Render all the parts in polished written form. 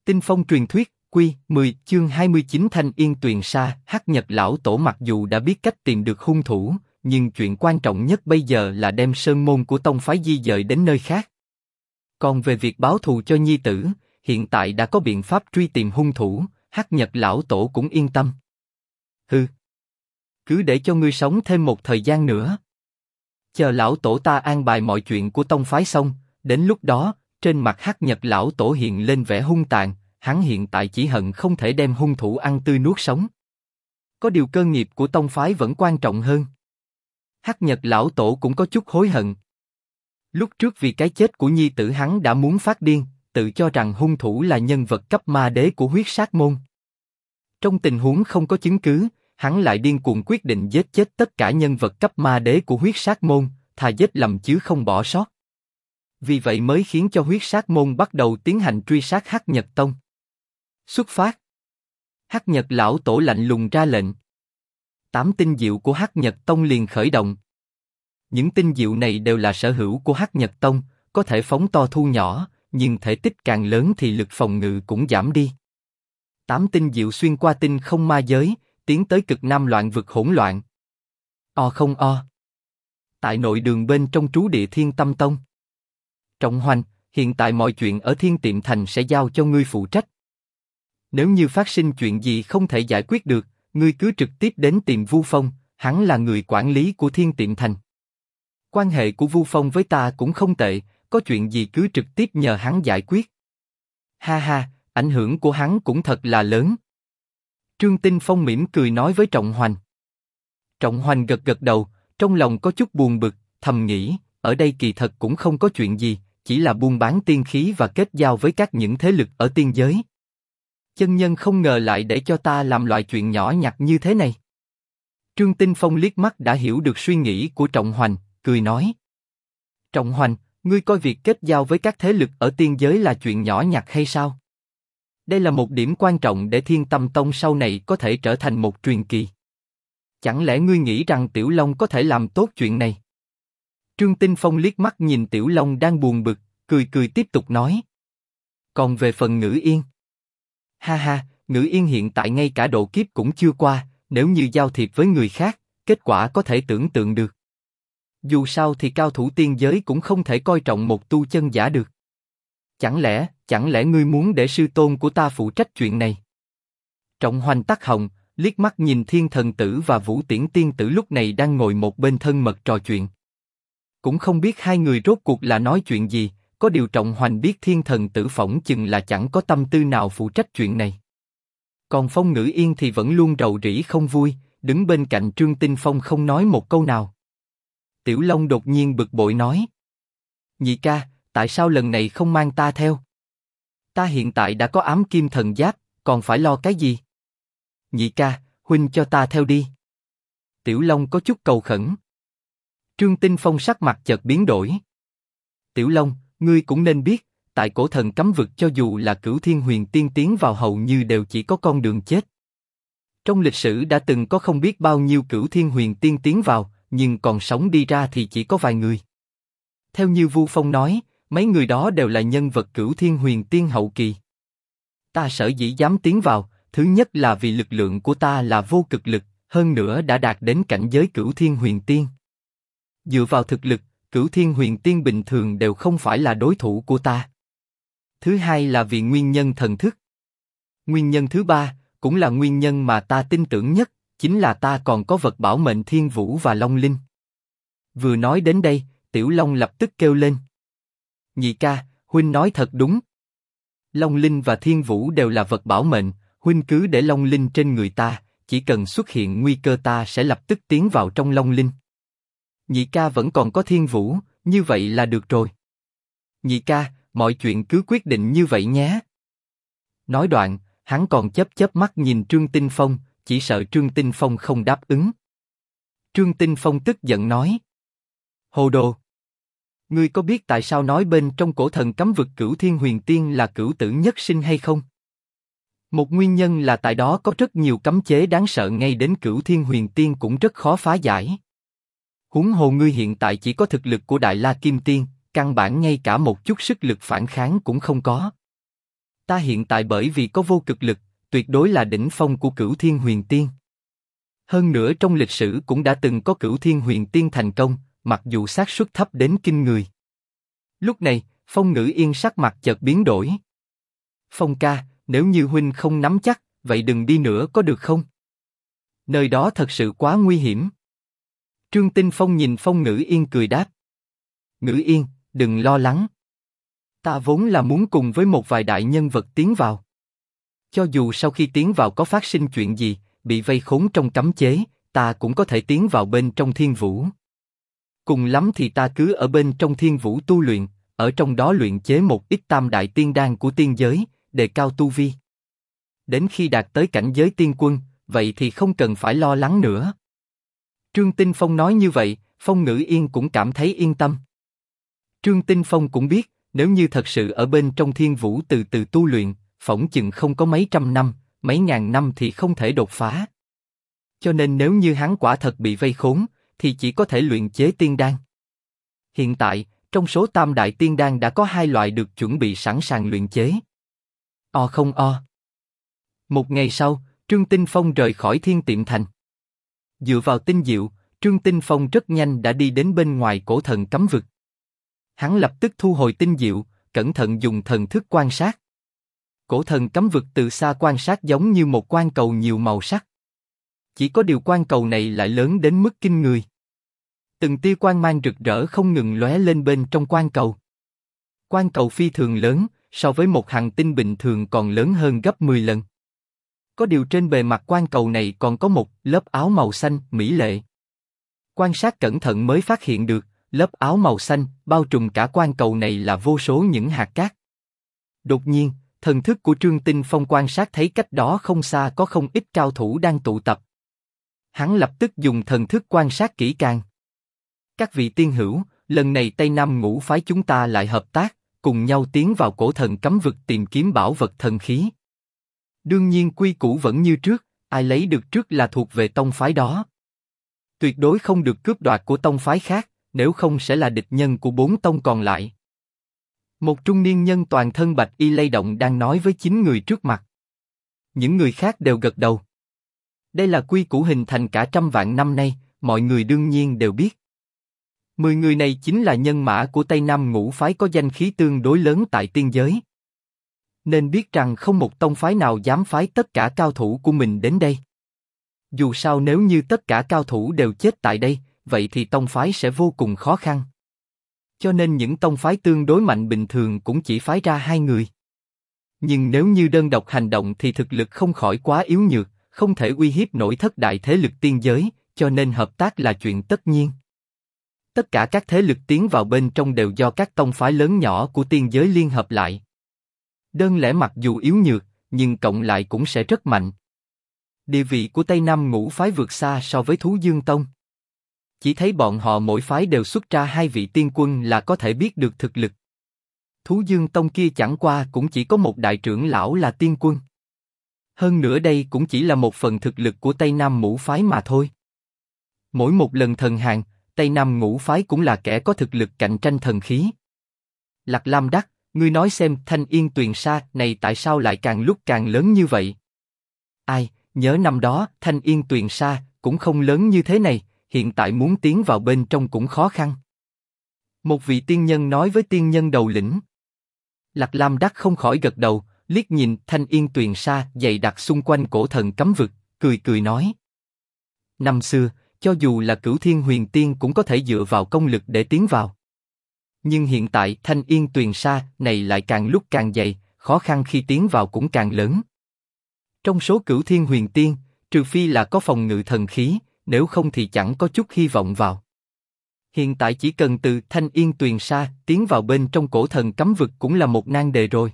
Tinh phong truyền thuyết, Quy 10 chương 29 Thanh Yên Tuyền Sa. Hắc Nhật lão tổ mặc dù đã biết cách tìm được hung thủ, nhưng chuyện quan trọng nhất bây giờ là đem sơn môn của tông phái di dời đến nơi khác. Còn về việc báo thù cho nhi tử, hiện tại đã có biện pháp truy tìm hung thủ, Hắc Nhật lão tổ cũng yên tâm. Hừ, cứ để cho ngươi sống thêm một thời gian nữa. Chờ lão tổ ta an bài mọi chuyện của tông phái xong, đến lúc đó, trên mặt Hắc Nhật lão tổ hiện lên vẻ hung tàn, hắn hiện tại chỉ hận không thể đem hung thủ ăn tươi nuốt sống. Có điều cơ nghiệp của tông phái vẫn quan trọng hơn. Hắc Nhật lão tổ cũng có chút hối hận. Lúc trước vì cái chết của nhi tử hắn đã muốn phát điên, tự cho rằng hung thủ là nhân vật cấp ma đế của huyết sát môn. Trong tình huống không có chứng cứ, hắn lại điên cuồng quyết định giết chết tất cả nhân vật cấp ma đế của huyết sát môn, thà giết lầm chứ không bỏ sót. Vì vậy mới khiến cho huyết sát môn bắt đầu tiến hành truy sát Hắc Nhật Tông. Xuất phát. Hắc Nhật lão tổ lạnh lùng ra lệnh. 8 tinh diệu của Hắc Nhật Tông liền khởi động. Những tinh diệu này đều là sở hữu của Hắc Nhật Tông, có thể phóng to thu nhỏ, nhưng thể tích càng lớn thì lực phòng ngự cũng giảm đi. 8 tinh diệu xuyên qua tinh không ma giới, tiến tới cực nam loạn vực hỗn loạn. O không o. Tại nội đường bên trong trú địa Thiên Tâm Tông. Trọng Hoành, hiện tại mọi chuyện ở Thiên Tiệm Thành sẽ giao cho ngươi phụ trách. Nếu như phát sinh chuyện gì không thể giải quyết được, ngươi cứ trực tiếp đến tìm Vu Phong, hắn là người quản lý của Thiên Tiệm Thành. Quan hệ của Vu Phong với ta cũng không tệ, có chuyện gì cứ trực tiếp nhờ hắn giải quyết. Ha ha, ảnh hưởng của hắn cũng thật là lớn. Trương Tinh Phong mỉm cười nói với Trọng Hoành. Trọng Hoành gật gật đầu, trong lòng có chút buồn bực, thầm nghĩ, ở đây kỳ thật cũng không có chuyện gì, chỉ là buôn bán tiên khí và kết giao với các những thế lực ở tiên giới. Chân nhân không ngờ lại để cho ta làm loại chuyện nhỏ nhặt như thế này. Trương Tinh Phong liếc mắt đã hiểu được suy nghĩ của Trọng Hoành, cười nói. Trọng Hoành, ngươi coi việc kết giao với các thế lực ở tiên giới là chuyện nhỏ nhặt hay sao? Đây là một điểm quan trọng để Thiên Tâm Tông sau này có thể trở thành một truyền kỳ. Chẳng lẽ ngươi nghĩ rằng Tiểu Long có thể làm tốt chuyện này? Trương Tinh Phong liếc mắt nhìn Tiểu Long đang buồn bực, cười cười tiếp tục nói. Còn về phần Ngữ Yên. Ha ha, Ngữ Yên hiện tại ngay cả độ kiếp cũng chưa qua, nếu như giao thiệp với người khác, kết quả có thể tưởng tượng được. Dù sao thì cao thủ tiên giới cũng không thể coi trọng một tu chân giả được. Chẳng lẽ ngươi muốn để sư tôn của ta phụ trách chuyện này? Trọng Hoành tắt họng, liếc mắt nhìn Thiên Thần Tử và Vũ Tiễn Tiên Tử lúc này đang ngồi một bên thân mật trò chuyện. Cũng không biết hai người rốt cuộc là nói chuyện gì, có điều Trọng Hoành biết Thiên Thần Tử phỏng chừng là chẳng có tâm tư nào phụ trách chuyện này. Còn Phong Ngữ Yên thì vẫn luôn rầu rĩ không vui, đứng bên cạnh Trương Tinh Phong không nói một câu nào. Tiểu Long đột nhiên bực bội nói. Nhị ca, tại sao lần này không mang ta theo? Ta hiện tại đã có ám kim thần giáp, còn phải lo cái gì? Nhị ca, huynh cho ta theo đi. Tiểu Long có chút cầu khẩn. Trương Tinh Phong sắc mặt chợt biến đổi. Tiểu Long, ngươi cũng nên biết, tại cổ thần cấm vực cho dù là Cửu Thiên Huyền Tiên tiến vào hầu như đều chỉ có con đường chết. Trong lịch sử đã từng có không biết bao nhiêu Cửu Thiên Huyền Tiên tiến vào, nhưng còn sống đi ra thì chỉ có vài người. Theo như Vu Phong nói, mấy người đó đều là nhân vật Cửu Thiên Huyền Tiên hậu kỳ. Ta sở dĩ dám tiến vào, thứ nhất là vì lực lượng của ta là vô cực lực, hơn nữa đã đạt đến cảnh giới Cửu Thiên Huyền Tiên. Dựa vào thực lực, Cửu Thiên Huyền Tiên bình thường đều không phải là đối thủ của ta. Thứ hai là vì nguyên nhân thần thức. Nguyên nhân thứ ba, cũng là nguyên nhân mà ta tin tưởng nhất, chính là ta còn có vật bảo mệnh Thiên Vũ và Long Linh. Vừa nói đến đây, Tiểu Long lập tức kêu lên. Nhị ca, huynh nói thật đúng. Long Linh và Thiên Vũ đều là vật bảo mệnh, huynh cứ để Long Linh trên người ta, chỉ cần xuất hiện nguy cơ ta sẽ lập tức tiến vào trong Long Linh. Nhị ca vẫn còn có Thiên Vũ, như vậy là được rồi. Nhị ca, mọi chuyện cứ quyết định như vậy nhé. Nói đoạn, hắn còn chớp mắt nhìn Trương Tinh Phong, chỉ sợ Trương Tinh Phong không đáp ứng. Trương Tinh Phong tức giận nói. Hồ đồ! Ngươi có biết tại sao nói bên trong cổ thần cấm vực Cửu Thiên Huyền Tiên là cửu tử nhất sinh hay không? Một nguyên nhân là tại đó có rất nhiều cấm chế đáng sợ ngay đến Cửu Thiên Huyền Tiên cũng rất khó phá giải. Huống hồ ngươi hiện tại chỉ có thực lực của Đại La Kim Tiên, căn bản ngay cả một chút sức lực phản kháng cũng không có. Ta hiện tại bởi vì có vô cực lực, tuyệt đối là đỉnh phong của Cửu Thiên Huyền Tiên. Hơn nữa trong lịch sử cũng đã từng có Cửu Thiên Huyền Tiên thành công, mặc dù xác suất thấp đến kinh người. Lúc này, Phong Ngữ Yên sắc mặt chợt biến đổi. Phong ca, nếu như huynh không nắm chắc, vậy đừng đi nữa có được không? Nơi đó thật sự quá nguy hiểm. Trương Tinh Phong nhìn Phong Ngữ Yên cười đáp. Ngữ Yên, đừng lo lắng. Ta vốn là muốn cùng với một vài đại nhân vật tiến vào. Cho dù sau khi tiến vào có phát sinh chuyện gì, bị vây khốn trong cấm chế, ta cũng có thể tiến vào bên trong Thiên Vũ. Cùng lắm thì ta cứ ở bên trong Thiên Vũ tu luyện, ở trong đó luyện chế một ít tam đại tiên đan của tiên giới, đề cao tu vi. Đến khi đạt tới cảnh giới tiên quân, vậy thì không cần phải lo lắng nữa. Trương Tinh Phong nói như vậy, Phong Ngữ Yên cũng cảm thấy yên tâm. Trương Tinh Phong cũng biết, nếu như thật sự ở bên trong Thiên Vũ từ từ tu luyện, phỏng chừng không có mấy trăm năm, mấy ngàn năm thì không thể đột phá. Cho nên nếu như hắn quả thật bị vây khốn, thì chỉ có thể luyện chế tiên đan. Hiện tại, trong số tam đại tiên đan đã có 2 loại được chuẩn bị sẵn sàng luyện chế. O không o. Một ngày sau, Trương Tinh Phong rời khỏi Thiên Tiệm Thành. Dựa vào tinh diệu, Trương Tinh Phong rất nhanh đã đi đến bên ngoài cổ thần cấm vực. Hắn lập tức thu hồi tinh diệu, cẩn thận dùng thần thức quan sát. Cổ thần cấm vực từ xa quan sát giống như một quan cầu nhiều màu sắc. Chỉ có điều quan cầu này lại lớn đến mức kinh người. Từng tia quang mang rực rỡ không ngừng lóe lên bên trong quan cầu. Quan cầu phi thường lớn, so với một hành tinh bình thường còn lớn hơn gấp 10 lần. Có điều trên bề mặt quan cầu này còn có một lớp áo màu xanh mỹ lệ. Quan sát cẩn thận mới phát hiện được, lớp áo màu xanh bao trùm cả quan cầu này là vô số những hạt cát. Đột nhiên, thần thức của Trương Tinh Phong quan sát thấy cách đó không xa có không ít cao thủ đang tụ tập. Hắn lập tức dùng thần thức quan sát kỹ càng. Các vị tiên hữu, lần này Tây Nam Ngũ phái chúng ta lại hợp tác, cùng nhau tiến vào cổ thần cấm vực tìm kiếm bảo vật thần khí. Đương nhiên quy củ vẫn như trước, ai lấy được trước là thuộc về tông phái đó. Tuyệt đối không được cướp đoạt của tông phái khác, nếu không sẽ là địch nhân của 4 tông còn lại. Một trung niên nhân toàn thân bạch y lay động đang nói với 9 người trước mặt. Những người khác đều gật đầu. Đây là quy củ hình thành cả trăm vạn năm nay, mọi người đương nhiên đều biết. 10 người này chính là nhân mã của Tây Nam Ngũ phái có danh khí tương đối lớn tại tiên giới. Nên biết rằng không một tông phái nào dám phái tất cả cao thủ của mình đến đây. Dù sao nếu như tất cả cao thủ đều chết tại đây, vậy thì tông phái sẽ vô cùng khó khăn. Cho nên những tông phái tương đối mạnh bình thường cũng chỉ phái ra 2 người. Nhưng nếu như đơn độc hành động thì thực lực không khỏi quá yếu nhược, không thể uy hiếp nổi thất đại thế lực tiên giới, cho nên hợp tác là chuyện tất nhiên. Tất cả các thế lực tiến vào bên trong đều do các tông phái lớn nhỏ của tiên giới liên hợp lại. Đơn lẻ mặc dù yếu nhược, nhưng cộng lại cũng sẽ rất mạnh. Địa vị của Tây Nam Ngũ phái vượt xa so với Thú Dương Tông. Chỉ thấy bọn họ mỗi phái đều xuất ra 2 vị tiên quân là có thể biết được thực lực. Thú Dương Tông kia chẳng qua cũng chỉ có một đại trưởng lão là tiên quân. Hơn nữa đây cũng chỉ là một phần thực lực của Tây Nam Ngũ phái mà thôi. Mỗi một lần thần hàng, Tây Nam Ngũ phái cũng là kẻ có thực lực cạnh tranh thần khí. Lạc Lam Đắc, ngươi nói xem Thanh Yên Tuyền Sa này tại sao lại càng lúc càng lớn như vậy? Ai, nhớ năm đó Thanh Yên Tuyền Sa cũng không lớn như thế này, hiện tại muốn tiến vào bên trong cũng khó khăn. Một vị tiên nhân nói với tiên nhân đầu lĩnh. Lạc Lam Đắc không khỏi gật đầu, liếc nhìn Thanh Yên Tuyền Sa dày đặc xung quanh cổ thần cấm vực, cười cười nói. Năm xưa, cho dù là Cửu Thiên Huyền Tiên cũng có thể dựa vào công lực để tiến vào. Nhưng hiện tại Thanh Yên Tuyền Sa này lại càng lúc càng dày, khó khăn khi tiến vào cũng càng lớn. Trong số Cửu Thiên Huyền Tiên, trừ phi là có phòng ngự thần khí, nếu không thì chẳng có chút hy vọng vào. Hiện tại chỉ cần từ Thanh Yên Tuyền Sa tiến vào bên trong cổ thần cấm vực cũng là một nan đề rồi.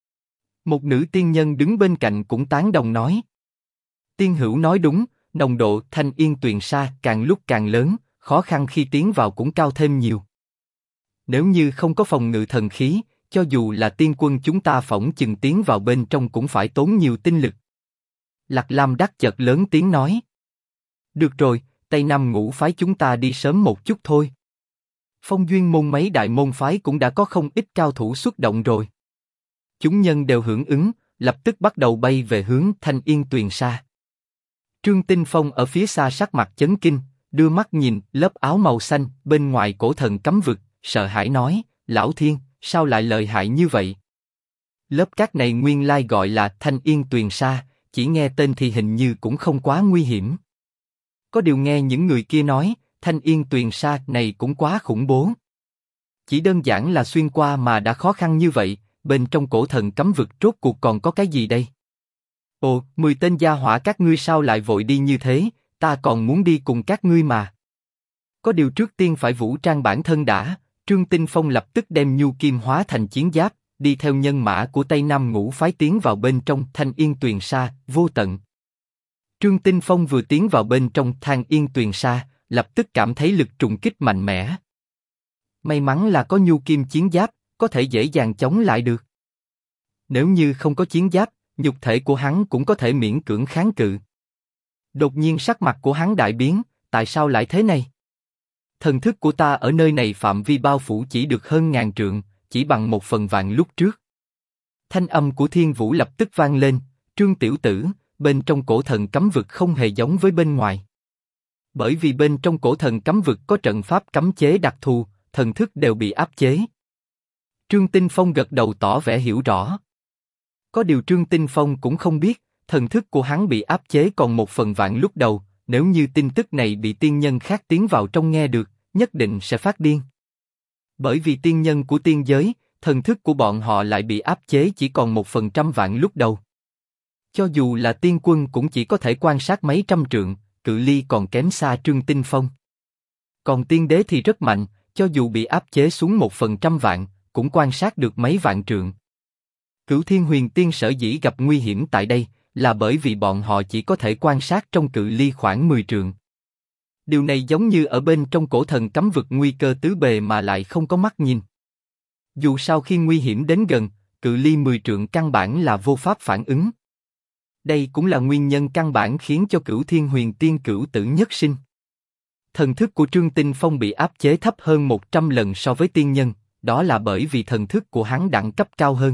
Một nữ tiên nhân đứng bên cạnh cũng tán đồng nói. Tiên hữu nói đúng, nồng độ Thanh Yên Tuyền Sa càng lúc càng lớn, khó khăn khi tiến vào cũng cao thêm nhiều. Nếu như không có phòng ngự thần khí, cho dù là tiên quân chúng ta phỏng chừng tiến vào bên trong cũng phải tốn nhiều tinh lực. Lạc Lam Đắc chợt lớn tiếng nói. Được rồi, Tây Nam Ngũ phái chúng ta đi sớm một chút thôi. Phong Duyên môn mấy đại môn phái cũng đã có không ít cao thủ xuất động rồi. Chúng nhân đều hưởng ứng, lập tức bắt đầu bay về hướng Thanh Yên Tuyền Sa. Trương Tinh Phong ở phía xa sắc mặt chấn kinh, đưa mắt nhìn lớp áo màu xanh bên ngoài cổ thần cấm vực, sợ hãi nói: Lão Thiên, sao lại lợi hại như vậy? Lớp cát này nguyên lai gọi là Thanh Yên Tuyền Sa, chỉ nghe tên thì hình như cũng không quá nguy hiểm. Có điều nghe những người kia nói, Thanh Yên Tuyền Sa này cũng quá khủng bố. Chỉ đơn giản là xuyên qua mà đã khó khăn như vậy, bên trong cổ thần cấm vực rốt cuộc còn có cái gì đây? Ồ, 10 tên gia hỏa các ngươi sao lại vội đi như thế, ta còn muốn đi cùng các ngươi mà. Có điều trước tiên phải vũ trang bản thân đã. Trương Tinh Phong lập tức đem nhu kim hóa thành chiến giáp, đi theo nhân mã của Tây Nam Ngũ phái tiến vào bên trong Thanh Yên Tuyền Sa vô tận. Trương Tinh Phong vừa tiến vào bên trong Thanh Yên Tuyền Sa, lập tức cảm thấy lực trùng kích mạnh mẽ. May mắn là có nhu kim chiến giáp, có thể dễ dàng chống lại được. Nếu như không có chiến giáp, nhục thể của hắn cũng có thể miễn cưỡng kháng cự. Đột nhiên sắc mặt của hắn đại biến, tại sao lại thế này? Thần thức của ta ở nơi này phạm vi bao phủ chỉ được hơn 1000 trượng, chỉ bằng 1/1000 lúc trước. Thanh âm của Thiên Vũ lập tức vang lên, Trương tiểu tử, bên trong cổ thần cấm vực không hề giống với bên ngoài. Bởi vì bên trong cổ thần cấm vực có trận pháp cấm chế đặc thù, thần thức đều bị áp chế. Trương Tinh Phong gật đầu tỏ vẻ hiểu rõ. Có điều Trương Tinh Phong cũng không biết, thần thức của hắn bị áp chế còn 1/1000 lúc đầu, nếu như tin tức này bị tiên nhân khác tiến vào trong nghe được, nhất định sẽ phát điên. Bởi vì tiên nhân của tiên giới, thần thức của bọn họ lại bị áp chế chỉ còn 1/100.000 lúc đầu. Cho dù là tiên quân cũng chỉ có thể quan sát mấy trăm trượng, cự ly còn kém xa Trương Tinh Phong. Còn tiên đế thì rất mạnh, cho dù bị áp chế xuống 1/100.000, cũng quan sát được mấy vạn trượng. Cửu Thiên Huyền Tiên sở dĩ gặp nguy hiểm tại đây, là bởi vì bọn họ chỉ có thể quan sát trong cự ly khoảng 10 trượng. Điều này giống như ở bên trong cổ thần cấm vực nguy cơ tứ bề mà lại không có mắt nhìn. Dù sao khi nguy hiểm đến gần, cự ly 10 trượng căn bản là vô pháp phản ứng. Đây cũng là nguyên nhân căn bản khiến cho Cửu Thiên Huyền Tiên cửu tử nhất sinh. Thần thức của Trương Tinh Phong bị áp chế thấp hơn 100 lần so với tiên nhân, đó là bởi vì thần thức của hắn đẳng cấp cao hơn.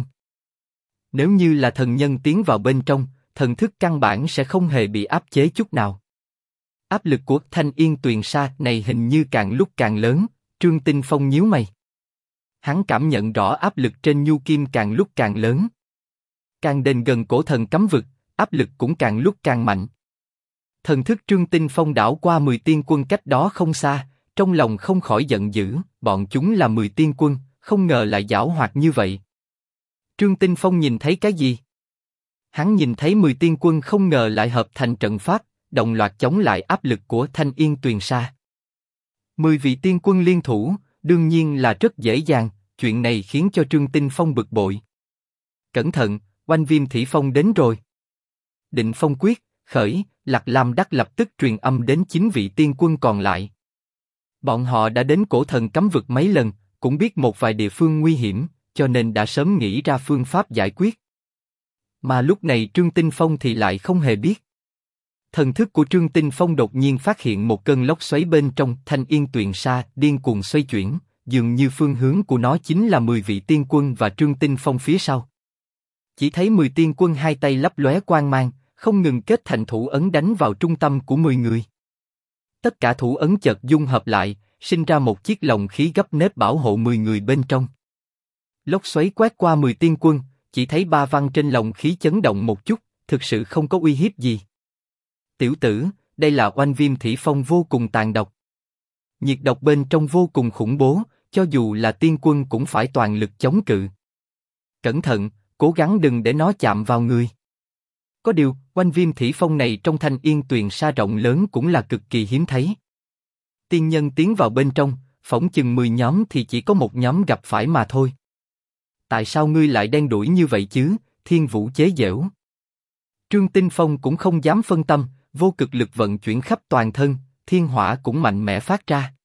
Nếu như là thần nhân tiến vào bên trong, thần thức căn bản sẽ không hề bị áp chế chút nào. Áp lực của Thanh Yên Tuyền Sa này hình như càng lúc càng lớn, Trương Tinh Phong nhíu mày. Hắn cảm nhận rõ áp lực trên nhu kim càng lúc càng lớn. Càng đến gần cổ thần cấm vực, áp lực cũng càng lúc càng mạnh. Thần thức Trương Tinh Phong đảo qua 10 tiên quân cách đó không xa, trong lòng không khỏi giận dữ, bọn chúng là 10 tiên quân, không ngờ lại giảo hoạt như vậy. Trương Tinh Phong nhìn thấy cái gì? Hắn nhìn thấy 10 tiên quân không ngờ lại hợp thành trận pháp, đồng loạt chống lại áp lực của Thanh Yên Tuyền Sa. 10 vị tiên quân liên thủ, đương nhiên là rất dễ dàng, chuyện này khiến cho Trương Tinh Phong bực bội. Cẩn thận, Oanh Viêm Thủy Phong đến rồi. Định Phong quyết, khởi, Lạc Lam Đắc lập tức truyền âm đến 9 vị tiên quân còn lại. Bọn họ đã đến cổ thần cấm vực mấy lần, cũng biết một vài địa phương nguy hiểm, cho nên đã sớm nghĩ ra phương pháp giải quyết. Mà lúc này Trương Tinh Phong thì lại không hề biết. Thần thức của Trương Tinh Phong đột nhiên phát hiện một cơn lốc xoáy bên trong Thanh Yên Tuyền Sa điên cuồng xoay chuyển, dường như phương hướng của nó chính là 10 vị tiên quân và Trương Tinh Phong phía sau. Chỉ thấy 10 tiên quân hai tay lấp lóe quang mang, không ngừng kết thành thủ ấn đánh vào trung tâm của 10 người. Tất cả thủ ấn chợt dung hợp lại, sinh ra một chiếc lồng khí gấp nếp bảo hộ 10 người bên trong. Lốc xoáy quét qua 10 tiên quân, chỉ thấy ba văn trên lồng khí chấn động một chút, thực sự không có uy hiếp gì. Tiểu tử, đây là Oanh Viêm Thủy Phong vô cùng tàn độc. Nhiệt độc bên trong vô cùng khủng bố, cho dù là tiên quân cũng phải toàn lực chống cự. Cẩn thận, cố gắng đừng để nó chạm vào người. Có điều, Oanh Viêm Thủy Phong này trong Thanh Yên Tuyền Sa rộng lớn cũng là cực kỳ hiếm thấy. Tiên nhân tiến vào bên trong, phỏng chừng 10 nhóm thì chỉ có một nhóm gặp phải mà thôi. Tại sao ngươi lại đen đuổi như vậy chứ? Thiên Vũ chế giễu. Trương Tinh Phong cũng không dám phân tâm, vô cực lực vận chuyển khắp toàn thân, thiên hỏa cũng mạnh mẽ phát ra.